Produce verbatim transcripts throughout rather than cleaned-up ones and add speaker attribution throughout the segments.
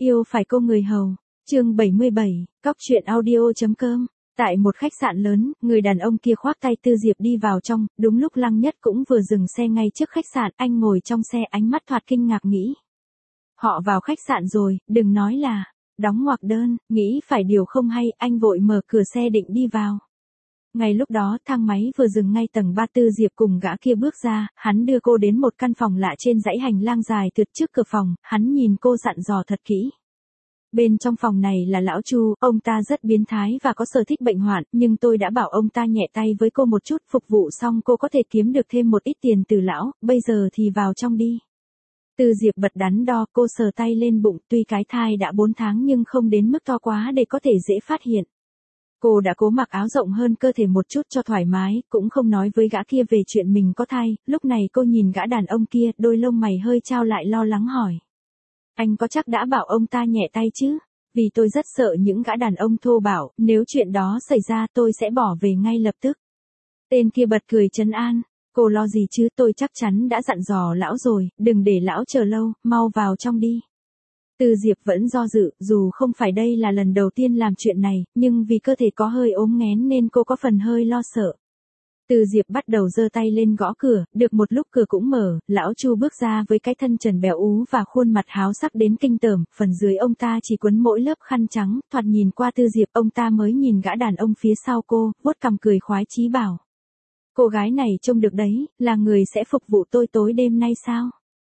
Speaker 1: Yêu phải cô người hầu. Chương bảy mươi bảy, cóc truyện audio.com. Tại một khách sạn lớn, người đàn ông kia khoác tay Tư Diệp đi vào trong, đúng lúc Lăng Nhất cũng vừa dừng xe ngay trước khách sạn, anh ngồi trong xe ánh mắt thoạt kinh ngạc nghĩ. Họ vào khách sạn rồi, đừng nói là, đóng ngoặc đơn, nghĩ phải điều không hay, anh vội mở cửa xe định đi vào. Ngay lúc đó, thang máy vừa dừng ngay tầng ba, Tư Diệp cùng gã kia bước ra, hắn đưa cô đến một căn phòng lạ trên dãy hành lang dài tuyệt trước cửa phòng, hắn nhìn cô dặn dò thật kỹ. Bên trong phòng này là lão Chu, ông ta rất biến thái và có sở thích bệnh hoạn, nhưng tôi đã bảo ông ta nhẹ tay với cô một chút, phục vụ xong cô có thể kiếm được thêm một ít tiền từ lão, bây giờ thì vào trong đi. Tư Diệp bật đắn đo, cô sờ tay lên bụng, tuy cái thai đã bốn tháng nhưng không đến mức to quá để có thể dễ phát hiện. Cô đã cố mặc áo rộng hơn cơ thể một chút cho thoải mái, cũng không nói với gã kia về chuyện mình có thai, lúc này cô nhìn gã đàn ông kia, đôi lông mày hơi chao lại lo lắng hỏi. Anh có chắc đã bảo ông ta nhẹ tay chứ? Vì tôi rất sợ những gã đàn ông thô bạo, nếu chuyện đó xảy ra tôi sẽ bỏ về ngay lập tức. Tên kia bật cười trấn an, cô lo gì chứ, tôi chắc chắn đã dặn dò lão rồi, đừng để lão chờ lâu, mau vào trong đi. Tư Diệp vẫn do dự, dù không phải đây là lần đầu tiên làm chuyện này, nhưng vì cơ thể có hơi ốm nghén nên cô có phần hơi lo sợ. Tư Diệp bắt đầu giơ tay lên gõ cửa, được một lúc cửa cũng mở, lão Chu bước ra với cái thân trần béo ú và khuôn mặt háo sắc đến kinh tởm, phần dưới ông ta chỉ quấn mỗi lớp khăn trắng, thoạt nhìn qua Tư Diệp, ông ta mới nhìn gã đàn ông phía sau cô, vuốt cằm cười khoái chí bảo. Cô gái này trông được đấy, là người sẽ phục vụ tôi tối đêm nay sao?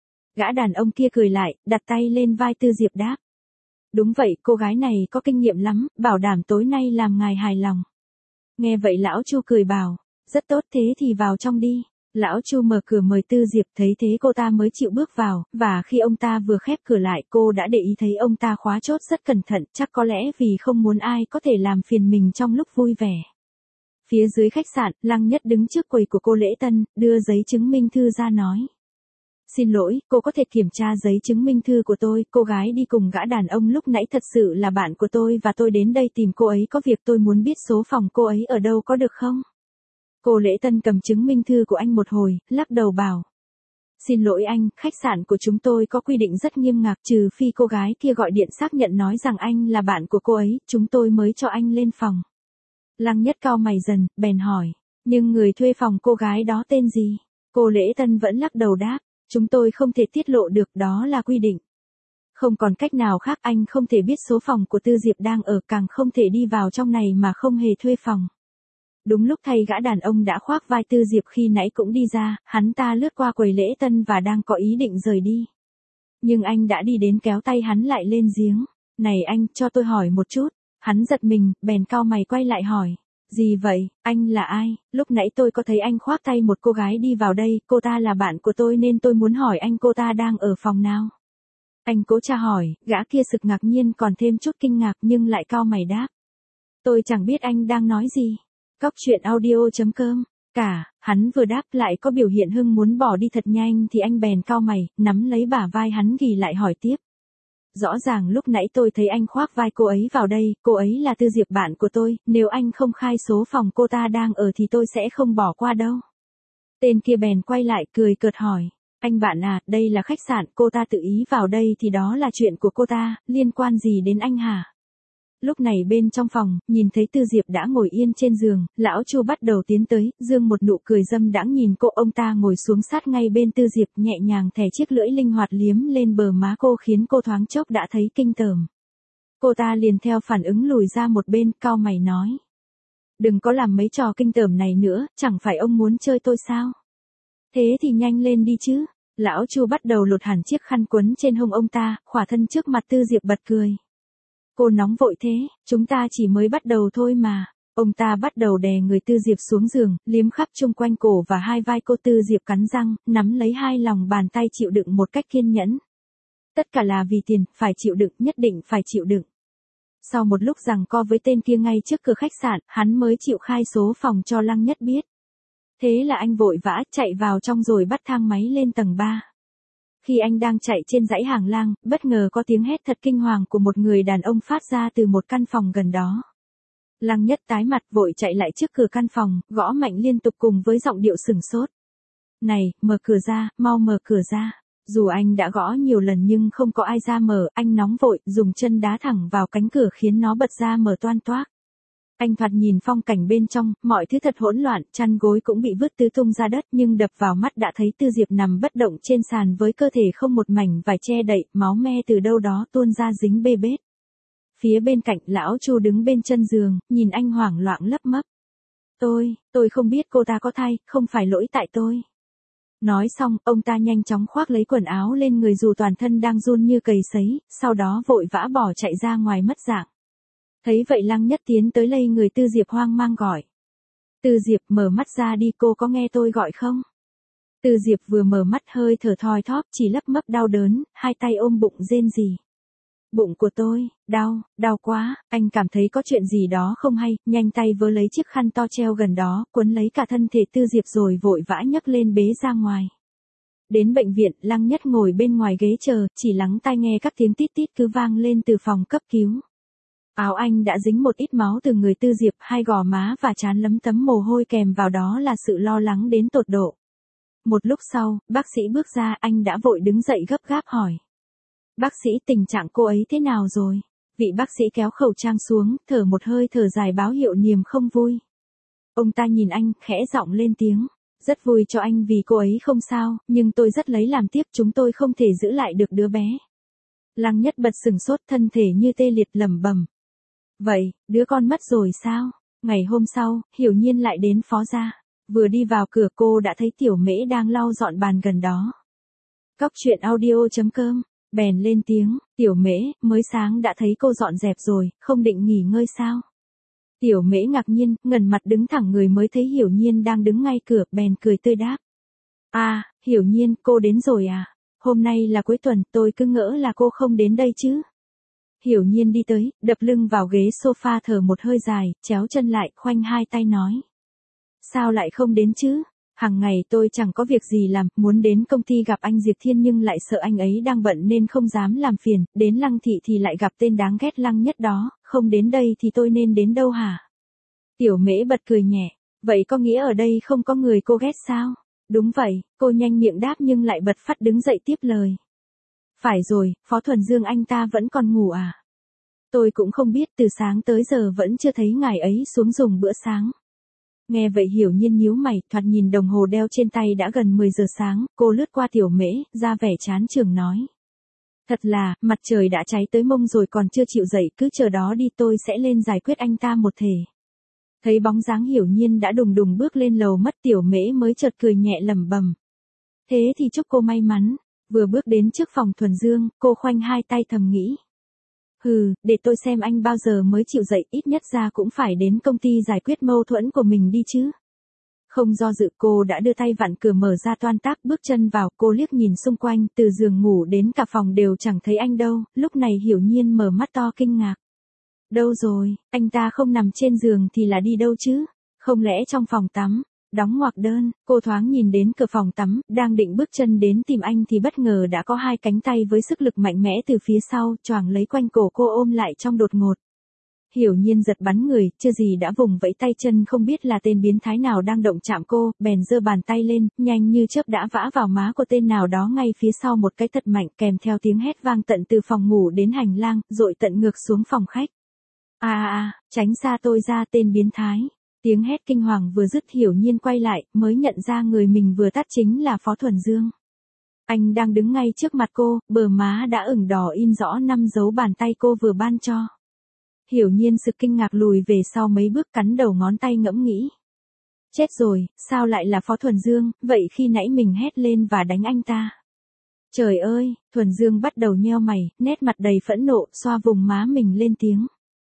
Speaker 1: Gã đàn ông kia cười lại, đặt tay lên vai Tư Diệp đáp. Đúng vậy, cô gái này có kinh nghiệm lắm, bảo đảm tối nay làm ngài hài lòng. Nghe vậy lão Chu cười bảo. Rất tốt, thế thì vào trong đi. Lão Chu mở cửa mời Tư Diệp, thấy thế cô ta mới chịu bước vào, và khi ông ta vừa khép cửa lại cô đã để ý thấy ông ta khóa chốt rất cẩn thận, chắc có lẽ vì không muốn ai có thể làm phiền mình trong lúc vui vẻ. Phía dưới khách sạn, Lăng Nhất đứng trước quầy của cô lễ tân, đưa giấy chứng minh thư ra nói. Xin lỗi, cô có thể kiểm tra giấy chứng minh thư của tôi, cô gái đi cùng gã đàn ông lúc nãy thật sự là bạn của tôi và tôi đến đây tìm cô ấy có việc, tôi muốn biết số phòng cô ấy ở đâu có được không? Cô lễ tân cầm chứng minh thư của anh một hồi, lắc đầu bảo. Xin lỗi anh, khách sạn của chúng tôi có quy định rất nghiêm ngặt, trừ phi cô gái kia gọi điện xác nhận nói rằng anh là bạn của cô ấy, chúng tôi mới cho anh lên phòng. Lăng Nhất cau mày dần, bèn hỏi, nhưng người thuê phòng cô gái đó tên gì? Cô lễ tân vẫn lắc đầu đáp, chúng tôi không thể tiết lộ được, đó là quy định. Không còn cách nào khác, anh không thể biết số phòng của Tư Diệp đang ở, càng không thể đi vào trong này mà không hề thuê phòng. Đúng lúc thay gã đàn ông đã khoác vai Tư Diệp khi nãy cũng đi ra, hắn ta lướt qua quầy lễ tân và đang có ý định rời đi. Nhưng anh đã đi đến kéo tay hắn lại lên giếng. Này anh, cho tôi hỏi một chút. Hắn giật mình, bèn cau mày quay lại hỏi. Gì vậy, anh là ai? Lúc nãy tôi có thấy anh khoác tay một cô gái đi vào đây, cô ta là bạn của tôi nên tôi muốn hỏi anh cô ta đang ở phòng nào? Anh cố tra hỏi, gã kia sực ngạc nhiên còn thêm chút kinh ngạc nhưng lại cau mày đáp. Tôi chẳng biết anh đang nói gì. Cóc truyện audio.com. Cả, hắn vừa đáp lại có biểu hiện hưng muốn bỏ đi thật nhanh thì anh bèn cau mày, nắm lấy bả vai hắn ghi lại hỏi tiếp. Rõ ràng lúc nãy tôi thấy anh khoác vai cô ấy vào đây, cô ấy là Tư Diệp bạn của tôi, nếu anh không khai số phòng cô ta đang ở thì tôi sẽ không bỏ qua đâu. Tên kia bèn quay lại cười cợt hỏi. Anh bạn à, đây là khách sạn, cô ta tự ý vào đây thì đó là chuyện của cô ta, liên quan gì đến anh hả? Lúc này bên trong phòng, nhìn thấy Tư Diệp đã ngồi yên trên giường, lão Chu bắt đầu tiến tới, dương một nụ cười dâm đãng nhìn cô, ông ta ngồi xuống sát ngay bên Tư Diệp, nhẹ nhàng thè chiếc lưỡi linh hoạt liếm lên bờ má cô khiến cô thoáng chốc đã thấy kinh tởm. Cô ta liền theo phản ứng lùi ra một bên, cau mày nói. Đừng có làm mấy trò kinh tởm này nữa, chẳng phải ông muốn chơi tôi sao? Thế thì nhanh lên đi chứ. Lão Chu bắt đầu lột hẳn chiếc khăn quấn trên hông ông ta, khỏa thân trước mặt Tư Diệp bật cười. Cô nóng vội thế, chúng ta chỉ mới bắt đầu thôi mà. Ông ta bắt đầu đè người Tư Diệp xuống giường, liếm khắp chung quanh cổ và hai vai cô. Tư Diệp cắn răng, nắm lấy hai lòng bàn tay chịu đựng một cách kiên nhẫn. Tất cả là vì tiền, phải chịu đựng, nhất định phải chịu đựng. Sau một lúc giằng co với tên kia ngay trước cửa khách sạn, hắn mới chịu khai số phòng cho Lăng Nhất biết. Thế là anh vội vã chạy vào trong rồi bắt thang máy lên tầng ba. Khi anh đang chạy trên dãy hàng lang, bất ngờ có tiếng hét thật kinh hoàng của một người đàn ông phát ra từ một căn phòng gần đó. Lăng Nhất tái mặt vội chạy lại trước cửa căn phòng, gõ mạnh liên tục cùng với giọng điệu sửng sốt. Này, mở cửa ra, mau mở cửa ra. Dù anh đã gõ nhiều lần nhưng không có ai ra mở, anh nóng vội, dùng chân đá thẳng vào cánh cửa khiến nó bật ra mở toang toác. Anh thoạt nhìn phong cảnh bên trong, mọi thứ thật hỗn loạn, chăn gối cũng bị vứt tứ tung ra đất nhưng đập vào mắt đã thấy Tư Diệp nằm bất động trên sàn với cơ thể không một mảnh vải che đậy, máu me từ đâu đó tuôn ra dính bê bết. Phía bên cạnh lão Chu đứng bên chân giường, nhìn anh hoảng loạn lấp mấp. Tôi, tôi không biết cô ta có thai, không phải lỗi tại tôi. Nói xong, ông ta nhanh chóng khoác lấy quần áo lên người dù toàn thân đang run như cầy sấy, sau đó vội vã bỏ chạy ra ngoài mất dạng. Thấy vậy Lăng Nhất tiến tới lây người Tư Diệp hoang mang gọi. Tư Diệp mở mắt ra đi, cô có nghe tôi gọi không? Tư Diệp vừa mở mắt hơi thở thoi thóp chỉ lấp mấp đau đớn, hai tay ôm bụng rên rỉ. Bụng của tôi, đau, đau quá, anh cảm thấy có chuyện gì đó không hay, nhanh tay vớ lấy chiếc khăn to treo gần đó, quấn lấy cả thân thể Tư Diệp rồi vội vã nhấc lên bế ra ngoài. Đến bệnh viện, Lăng Nhất ngồi bên ngoài ghế chờ, chỉ lắng tai nghe các tiếng tít tít cứ vang lên từ phòng cấp cứu. Áo anh đã dính một ít máu từ người Tư Diệp, hai gò má và trán lấm tấm mồ hôi kèm vào đó là sự lo lắng đến tột độ. Một lúc sau, bác sĩ bước ra, anh đã vội đứng dậy gấp gáp hỏi. Bác sĩ, tình trạng cô ấy thế nào rồi? Vị bác sĩ kéo khẩu trang xuống, thở một hơi thở dài báo hiệu niềm không vui. Ông ta nhìn anh, khẽ giọng lên tiếng. Rất vui cho anh vì cô ấy không sao, nhưng tôi rất lấy làm tiếc, chúng tôi không thể giữ lại được đứa bé. Lăng Nhất bật sừng sốt, thân thể như tê liệt lẩm bẩm. Vậy, đứa con mất rồi sao? Ngày hôm sau, Hiểu Nhiên lại đến phó gia. Vừa đi vào cửa cô đã thấy Tiểu Mễ đang lau dọn bàn gần đó. Cóc truyện audio chấm com, bèn lên tiếng, Tiểu Mễ, mới sáng đã thấy cô dọn dẹp rồi, không định nghỉ ngơi sao? Tiểu Mễ ngạc nhiên, ngẩng mặt đứng thẳng người mới thấy Hiểu Nhiên đang đứng ngay cửa, bèn cười tươi đáp. À, Hiểu Nhiên, cô đến rồi à? Hôm nay là cuối tuần, tôi cứ ngỡ là cô không đến đây chứ. Hiểu Nhiên đi tới, đập lưng vào ghế sofa thở một hơi dài, chéo chân lại, khoanh hai tay nói. Sao lại không đến chứ? Hàng ngày tôi chẳng có việc gì làm, muốn đến công ty gặp anh Diệp Thiên nhưng lại sợ anh ấy đang bận nên không dám làm phiền, đến Lăng Thị thì lại gặp tên đáng ghét Lăng Nhất đó, không đến đây thì tôi nên đến đâu hả? Tiểu Mễ bật cười nhẹ, vậy có nghĩa ở đây không có người cô ghét sao? Đúng vậy, cô nhanh miệng đáp nhưng lại bật phát đứng dậy tiếp lời. Phải rồi, Phó Thuần Dương anh ta vẫn còn ngủ à? Tôi cũng không biết, từ sáng tới giờ vẫn chưa thấy ngài ấy xuống dùng bữa sáng. Nghe vậy Hiểu Nhiên nhíu mày, thoạt nhìn đồng hồ đeo trên tay đã gần mười giờ sáng, cô lướt qua Tiểu Mễ, ra vẻ chán chường nói. Thật là, mặt trời đã cháy tới mông rồi còn chưa chịu dậy, cứ chờ đó đi, tôi sẽ lên giải quyết anh ta một thể. Thấy bóng dáng Hiểu Nhiên đã đùng đùng bước lên lầu mất, Tiểu Mễ mới chợt cười nhẹ lẩm bẩm. Thế thì chúc cô may mắn. Vừa bước đến trước phòng Thuần Dương, cô khoanh hai tay thầm nghĩ. Hừ, để tôi xem anh bao giờ mới chịu dậy, ít nhất ra cũng phải đến công ty giải quyết mâu thuẫn của mình đi chứ. Không do dự cô đã đưa tay vặn cửa mở ra toan tác bước chân vào, cô liếc nhìn xung quanh, từ giường ngủ đến cả phòng đều chẳng thấy anh đâu, lúc này Hiểu Nhiên mở mắt to kinh ngạc. Đâu rồi, anh ta không nằm trên giường thì là đi đâu chứ? Không lẽ trong phòng tắm? Đóng ngoặc đơn, cô thoáng nhìn đến cửa phòng tắm, đang định bước chân đến tìm anh thì bất ngờ đã có hai cánh tay với sức lực mạnh mẽ từ phía sau, choàng lấy quanh cổ cô ôm lại trong đột ngột. Hiểu Nhiên giật bắn người, chưa gì đã vùng vẫy tay chân không biết là tên biến thái nào đang động chạm cô, bèn giơ bàn tay lên, nhanh như chớp đã vã vào má của tên nào đó ngay phía sau một cái thật mạnh kèm theo tiếng hét vang tận từ phòng ngủ đến hành lang, dội tận ngược xuống phòng khách. À à à, tránh xa tôi ra tên biến thái. Tiếng hét kinh hoàng vừa dứt Hiểu Nhiên quay lại, mới nhận ra người mình vừa tát chính là Phó Thuần Dương. Anh đang đứng ngay trước mặt cô, bờ má đã ửng đỏ in rõ năm dấu bàn tay cô vừa ban cho. Hiểu Nhiên sực kinh ngạc lùi về sau mấy bước cắn đầu ngón tay ngẫm nghĩ. Chết rồi, sao lại là Phó Thuần Dương, vậy khi nãy mình hét lên và đánh anh ta. Trời ơi, Thuần Dương bắt đầu nheo mày, nét mặt đầy phẫn nộ, xoa vùng má mình lên tiếng.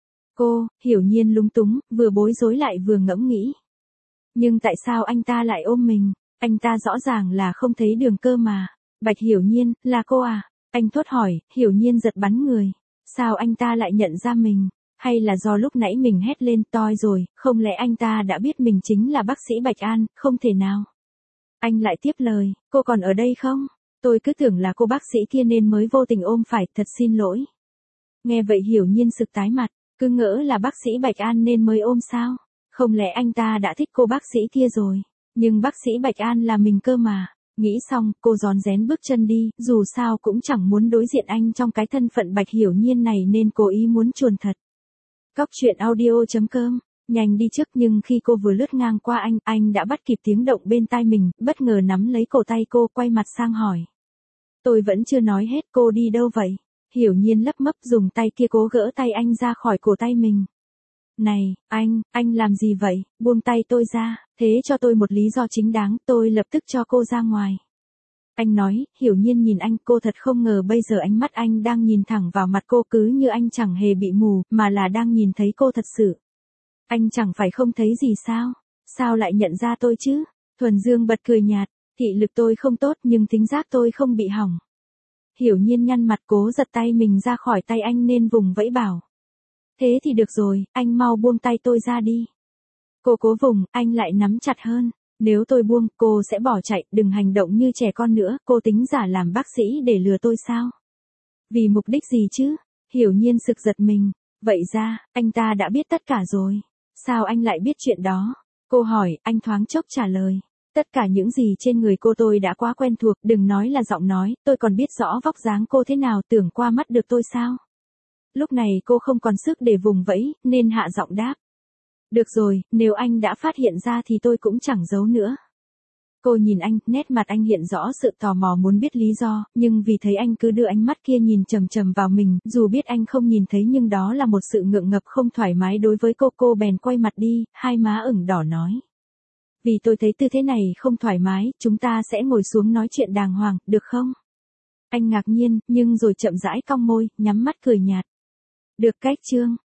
Speaker 1: Cô, Hiểu Nhiên lúng túng, vừa bối rối lại vừa ngẫm nghĩ. Nhưng tại sao anh ta lại ôm mình, anh ta rõ ràng là không thấy đường cơ mà. Bạch Hiểu Nhiên, là cô à? Anh thốt hỏi, Hiểu Nhiên giật bắn người. Sao anh ta lại nhận ra mình? Hay là do lúc nãy mình hét lên toi rồi, không lẽ anh ta đã biết mình chính là bác sĩ Bạch An, không thể nào. Anh lại tiếp lời, cô còn ở đây không? Tôi cứ tưởng là cô bác sĩ kia nên mới vô tình ôm phải, thật xin lỗi. Nghe vậy Hiểu Nhiên sực tái mặt, cứ ngỡ là bác sĩ Bạch An nên mới ôm sao? Không lẽ anh ta đã thích cô bác sĩ kia rồi? Nhưng bác sĩ Bạch An là mình cơ mà. Nghĩ xong, cô rón rén bước chân đi, dù sao cũng chẳng muốn đối diện anh trong cái thân phận Bạch Hiểu Nhiên này nên cố ý muốn chuồn thật. Cóc truyện audio chấm com, nhanh đi trước nhưng khi cô vừa lướt ngang qua anh, anh đã bắt kịp tiếng động bên tai mình, bất ngờ nắm lấy cổ tay cô quay mặt sang hỏi. Tôi vẫn chưa nói hết, cô đi đâu vậy? Hiểu Nhiên lấp mấp dùng tay kia cố gỡ tay anh ra khỏi cổ tay mình. Này, anh, anh làm gì vậy, buông tay tôi ra, thế cho tôi một lý do chính đáng, tôi lập tức cho cô ra ngoài. Anh nói, Hiểu Nhiên nhìn anh, cô thật không ngờ bây giờ ánh mắt anh đang nhìn thẳng vào mặt cô cứ như anh chẳng hề bị mù, mà là đang nhìn thấy cô thật sự. Anh chẳng phải không thấy gì sao, sao lại nhận ra tôi chứ? Thuần Dương bật cười nhạt, thị lực tôi không tốt nhưng thính giác tôi không bị hỏng. Hiểu Nhiên nhăn mặt cố giật tay mình ra khỏi tay anh nên vùng vẫy bảo. Thế thì được rồi, anh mau buông tay tôi ra đi. Cô cố vùng, anh lại nắm chặt hơn. Nếu tôi buông, cô sẽ bỏ chạy, đừng hành động như trẻ con nữa, cô tính giả làm bác sĩ để lừa tôi sao? Vì mục đích gì chứ? Hiểu Nhiên sực giật mình. Vậy ra, anh ta đã biết tất cả rồi. Sao anh lại biết chuyện đó? Cô hỏi, anh thoáng chốc trả lời. Tất cả những gì trên người cô tôi đã quá quen thuộc, đừng nói là giọng nói, tôi còn biết rõ vóc dáng cô thế nào, tưởng qua mắt được tôi sao? Lúc này cô không còn sức để vùng vẫy, nên hạ giọng đáp. Được rồi, nếu anh đã phát hiện ra thì tôi cũng chẳng giấu nữa. Cô nhìn anh, nét mặt anh hiện rõ sự tò mò muốn biết lý do, nhưng vì thấy anh cứ đưa ánh mắt kia nhìn chằm chằm vào mình, dù biết anh không nhìn thấy nhưng đó là một sự ngượng ngập không thoải mái đối với cô, cô bèn quay mặt đi, hai má ửng đỏ nói. Vì tôi thấy tư thế này không thoải mái, chúng ta sẽ ngồi xuống nói chuyện đàng hoàng, được không? Anh ngạc nhiên, nhưng rồi chậm rãi cong môi, nhắm mắt cười nhạt. Được cách Trương.